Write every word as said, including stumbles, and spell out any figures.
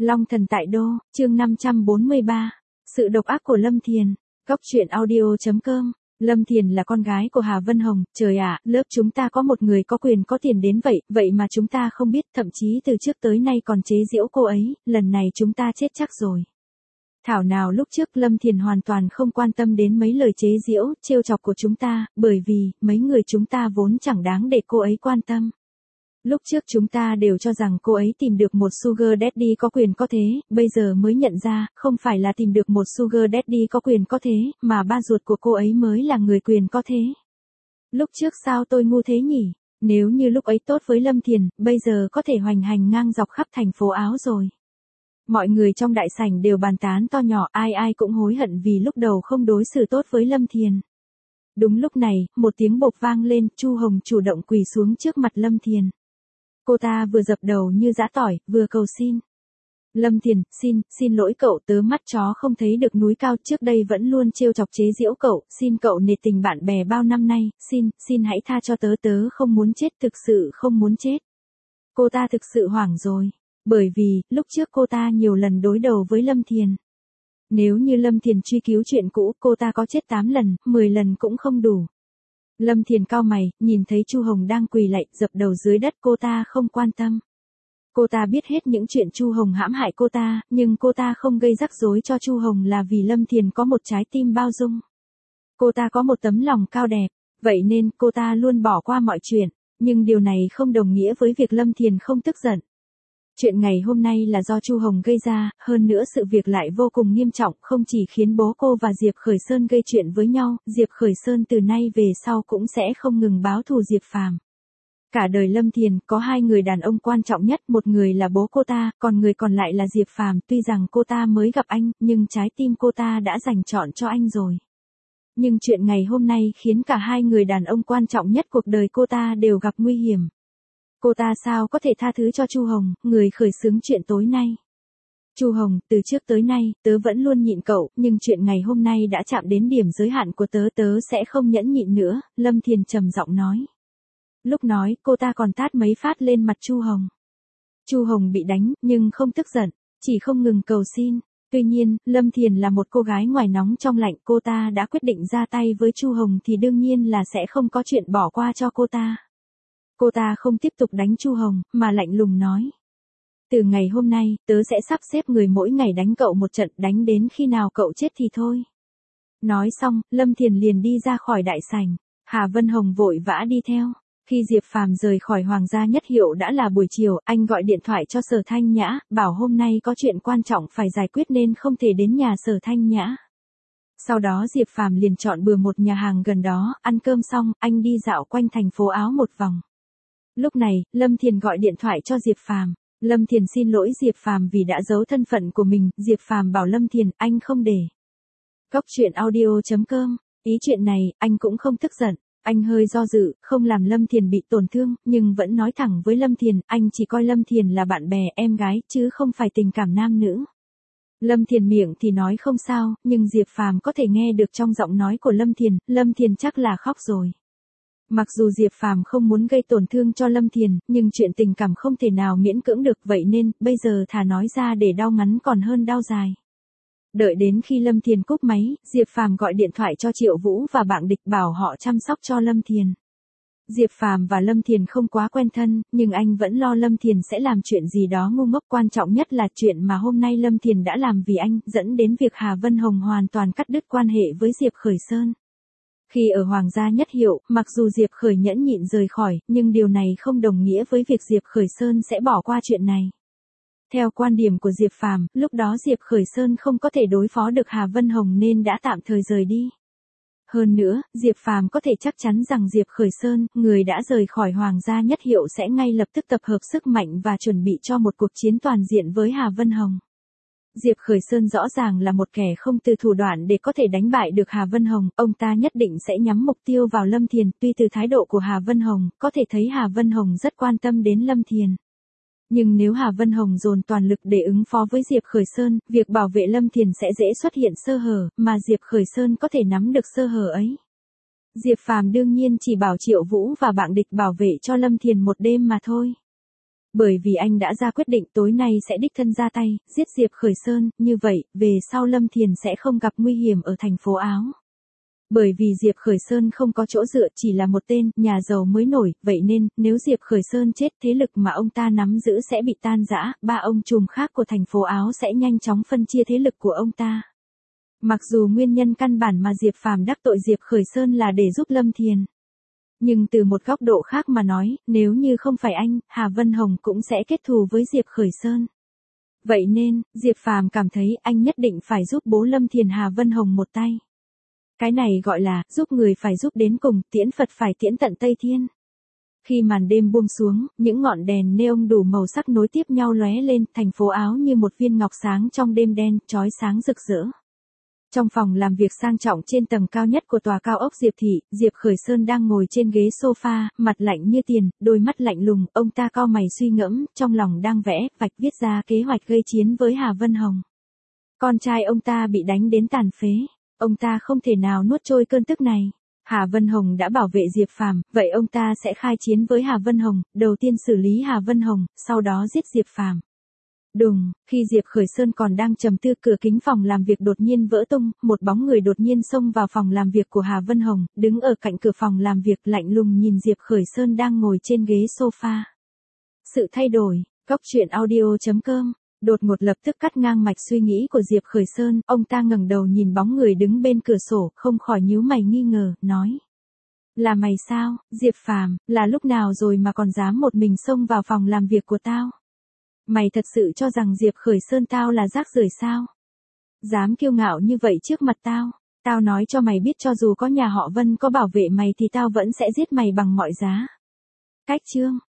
Long Thần tại Đô, chương năm trăm bốn mươi ba. Sự độc ác của Lâm Thiền. Góc truyện audio chấm com. Lâm Thiền là con gái của Hà Vân Hồng. Trời ạ, lớp chúng ta có một người có quyền có tiền đến vậy, vậy mà chúng ta không biết, thậm chí từ trước tới nay còn chế giễu cô ấy, lần này chúng ta chết chắc rồi. Thảo nào lúc trước Lâm Thiền hoàn toàn không quan tâm đến mấy lời chế giễu, trêu chọc của chúng ta, bởi vì, mấy người chúng ta vốn chẳng đáng để cô ấy quan tâm. Lúc trước chúng ta đều cho rằng cô ấy tìm được một sugar daddy có quyền có thế, bây giờ mới nhận ra, không phải là tìm được một sugar daddy có quyền có thế, mà ba ruột của cô ấy mới là người quyền có thế. Lúc trước sao tôi ngu thế nhỉ? Nếu như lúc ấy tốt với Lâm Thiền, bây giờ có thể hoành hành ngang dọc khắp thành phố Áo rồi. Mọi người trong đại sảnh đều bàn tán to nhỏ, ai ai cũng hối hận vì lúc đầu không đối xử tốt với Lâm Thiền. Đúng lúc này, một tiếng bộp vang lên, Chu Hồng chủ động quỳ xuống trước mặt Lâm Thiền. Cô ta vừa dập đầu như giã tỏi, vừa cầu xin. Lâm Thiền, xin, xin lỗi cậu, tớ mắt chó không thấy được núi cao, trước đây vẫn luôn trêu chọc chế giễu cậu, xin cậu nể tình bạn bè bao năm nay, xin, xin hãy tha cho tớ, tớ không muốn chết, thực sự không muốn chết. Cô ta thực sự hoảng rồi, bởi vì, lúc trước cô ta nhiều lần đối đầu với Lâm Thiền. Nếu như Lâm Thiền truy cứu chuyện cũ, cô ta có chết tám lần, mười lần cũng không đủ. Lâm Thiền cau mày, nhìn thấy Chu Hồng đang quỳ lạy, dập đầu dưới đất, cô ta không quan tâm. Cô ta biết hết những chuyện Chu Hồng hãm hại cô ta, nhưng cô ta không gây rắc rối cho Chu Hồng là vì Lâm Thiền có một trái tim bao dung. Cô ta có một tấm lòng cao đẹp, vậy nên cô ta luôn bỏ qua mọi chuyện, nhưng điều này không đồng nghĩa với việc Lâm Thiền không tức giận. Chuyện ngày hôm nay là do Chu Hồng gây ra, hơn nữa sự việc lại vô cùng nghiêm trọng, không chỉ khiến bố cô và Diệp Khởi Sơn gây chuyện với nhau, Diệp Khởi Sơn từ nay về sau cũng sẽ không ngừng báo thù Diệp Phàm. Cả đời Lâm Thiền có hai người đàn ông quan trọng nhất, một người là bố cô ta, còn người còn lại là Diệp Phàm, tuy rằng cô ta mới gặp anh, nhưng trái tim cô ta đã dành trọn cho anh rồi. Nhưng chuyện ngày hôm nay khiến cả hai người đàn ông quan trọng nhất cuộc đời cô ta đều gặp nguy hiểm. Cô ta sao có thể tha thứ cho Chu Hồng, người khởi xướng chuyện tối nay. Chu Hồng, từ trước tới nay, tớ vẫn luôn nhịn cậu, nhưng chuyện ngày hôm nay đã chạm đến điểm giới hạn của tớ, tớ sẽ không nhẫn nhịn nữa, Lâm Thiền trầm giọng nói. Lúc nói, cô ta còn tát mấy phát lên mặt Chu Hồng. Chu Hồng bị đánh, nhưng không tức giận, chỉ không ngừng cầu xin. Tuy nhiên, Lâm Thiền là một cô gái ngoài nóng trong lạnh, cô ta đã quyết định ra tay với Chu Hồng thì đương nhiên là sẽ không có chuyện bỏ qua cho cô ta. Cô ta không tiếp tục đánh Chu Hồng, mà lạnh lùng nói. Từ ngày hôm nay, tớ sẽ sắp xếp người mỗi ngày đánh cậu một trận, đánh đến khi nào cậu chết thì thôi. Nói xong, Lâm Thiền liền đi ra khỏi đại sảnh, Hà Vân Hồng vội vã đi theo. Khi Diệp Phàm rời khỏi Hoàng gia Nhất Hiệu đã là buổi chiều, anh gọi điện thoại cho Sở Thanh Nhã, bảo hôm nay có chuyện quan trọng phải giải quyết nên không thể đến nhà Sở Thanh Nhã. Sau đó Diệp Phàm liền chọn bừa một nhà hàng gần đó, ăn cơm xong, anh đi dạo quanh thành phố Áo một vòng. Lúc này, Lâm Thiền gọi điện thoại cho Diệp Phàm. Lâm Thiền xin lỗi Diệp Phàm vì đã giấu thân phận của mình, Diệp Phàm bảo Lâm Thiền, anh không để. Góc truyện audio chấm com, ý chuyện này, anh cũng không tức giận, anh hơi do dự, không làm Lâm Thiền bị tổn thương, nhưng vẫn nói thẳng với Lâm Thiền, anh chỉ coi Lâm Thiền là bạn bè, em gái, chứ không phải tình cảm nam nữ. Lâm Thiền miệng thì nói không sao, nhưng Diệp Phàm có thể nghe được trong giọng nói của Lâm Thiền, Lâm Thiền chắc là khóc rồi. Mặc dù Diệp Phàm không muốn gây tổn thương cho Lâm Thiền, nhưng chuyện tình cảm không thể nào miễn cưỡng được, vậy nên, bây giờ thà nói ra để đau ngắn còn hơn đau dài. Đợi đến khi Lâm Thiền cúp máy, Diệp Phàm gọi điện thoại cho Triệu Vũ và Bạng Địch bảo họ chăm sóc cho Lâm Thiền. Diệp Phàm và Lâm Thiền không quá quen thân, nhưng anh vẫn lo Lâm Thiền sẽ làm chuyện gì đó ngu ngốc, quan trọng nhất là chuyện mà hôm nay Lâm Thiền đã làm vì anh, dẫn đến việc Hà Vân Hồng hoàn toàn cắt đứt quan hệ với Diệp Khởi Sơn. Khi ở Hoàng gia Nhất Hiệu, mặc dù Diệp Khởi nhẫn nhịn rời khỏi, nhưng điều này không đồng nghĩa với việc Diệp Khởi Sơn sẽ bỏ qua chuyện này. Theo quan điểm của Diệp Phàm, lúc đó Diệp Khởi Sơn không có thể đối phó được Hà Vân Hồng nên đã tạm thời rời đi. Hơn nữa, Diệp Phàm có thể chắc chắn rằng Diệp Khởi Sơn, người đã rời khỏi Hoàng gia Nhất Hiệu sẽ ngay lập tức tập hợp sức mạnh và chuẩn bị cho một cuộc chiến toàn diện với Hà Vân Hồng. Diệp Khởi Sơn rõ ràng là một kẻ không từ thủ đoạn để có thể đánh bại được Hà Vân Hồng, ông ta nhất định sẽ nhắm mục tiêu vào Lâm Thiền, tuy từ thái độ của Hà Vân Hồng, có thể thấy Hà Vân Hồng rất quan tâm đến Lâm Thiền. Nhưng nếu Hà Vân Hồng dồn toàn lực để ứng phó với Diệp Khởi Sơn, việc bảo vệ Lâm Thiền sẽ dễ xuất hiện sơ hở, mà Diệp Khởi Sơn có thể nắm được sơ hở ấy. Diệp Phàm đương nhiên chỉ bảo Triệu Vũ và Bạng Địch bảo vệ cho Lâm Thiền một đêm mà thôi. Bởi vì anh đã ra quyết định tối nay sẽ đích thân ra tay, giết Diệp Khởi Sơn, như vậy, về sau Lâm Thiền sẽ không gặp nguy hiểm ở thành phố Áo. Bởi vì Diệp Khởi Sơn không có chỗ dựa, chỉ là một tên, nhà giàu mới nổi, vậy nên, nếu Diệp Khởi Sơn chết, thế lực mà ông ta nắm giữ sẽ bị tan rã, ba ông trùm khác của thành phố Áo sẽ nhanh chóng phân chia thế lực của ông ta. Mặc dù nguyên nhân căn bản mà Diệp Phàm đắc tội Diệp Khởi Sơn là để giúp Lâm Thiền. Nhưng từ một góc độ khác mà nói, nếu như không phải anh, Hà Vân Hồng cũng sẽ kết thù với Diệp Khởi Sơn. Vậy nên, Diệp Phàm cảm thấy anh nhất định phải giúp bố Lâm Thiền Hà Vân Hồng một tay. Cái này gọi là, giúp người phải giúp đến cùng, tiễn Phật phải tiễn tận Tây Thiên. Khi màn đêm buông xuống, những ngọn đèn neon đủ màu sắc nối tiếp nhau lóe lên, thành phố Áo như một viên ngọc sáng trong đêm đen, chói sáng rực rỡ. Trong phòng làm việc sang trọng trên tầng cao nhất của tòa cao ốc Diệp Thị, Diệp Khởi Sơn đang ngồi trên ghế sofa, mặt lạnh như tiền, đôi mắt lạnh lùng, ông ta cau mày suy ngẫm, trong lòng đang vẽ, vạch viết ra kế hoạch gây chiến với Hà Vân Hồng. Con trai ông ta bị đánh đến tàn phế, ông ta không thể nào nuốt trôi cơn tức này. Hà Vân Hồng đã bảo vệ Diệp Phàm, vậy ông ta sẽ khai chiến với Hà Vân Hồng, đầu tiên xử lý Hà Vân Hồng, sau đó giết Diệp Phàm. Đùng, khi Diệp Khởi Sơn còn đang trầm tư, cửa kính phòng làm việc đột nhiên vỡ tung, một bóng người đột nhiên xông vào phòng làm việc của Hà Vân Hồng, đứng ở cạnh cửa phòng làm việc lạnh lùng nhìn Diệp Khởi Sơn đang ngồi trên ghế sofa. Sự thay đổi, Cóc truyện audio chấm com, đột ngột lập tức cắt ngang mạch suy nghĩ của Diệp Khởi Sơn, ông ta ngẩng đầu nhìn bóng người đứng bên cửa sổ, không khỏi nhíu mày nghi ngờ, nói. Là mày sao, Diệp Phàm, là lúc nào rồi mà còn dám một mình xông vào phòng làm việc của tao? Mày thật sự cho rằng Diệp Khởi Sơn tao là rác rưởi sao? Dám kiêu ngạo như vậy trước mặt tao, tao nói cho mày biết cho dù có nhà họ Vân có bảo vệ mày thì tao vẫn sẽ giết mày bằng mọi giá. Cách chương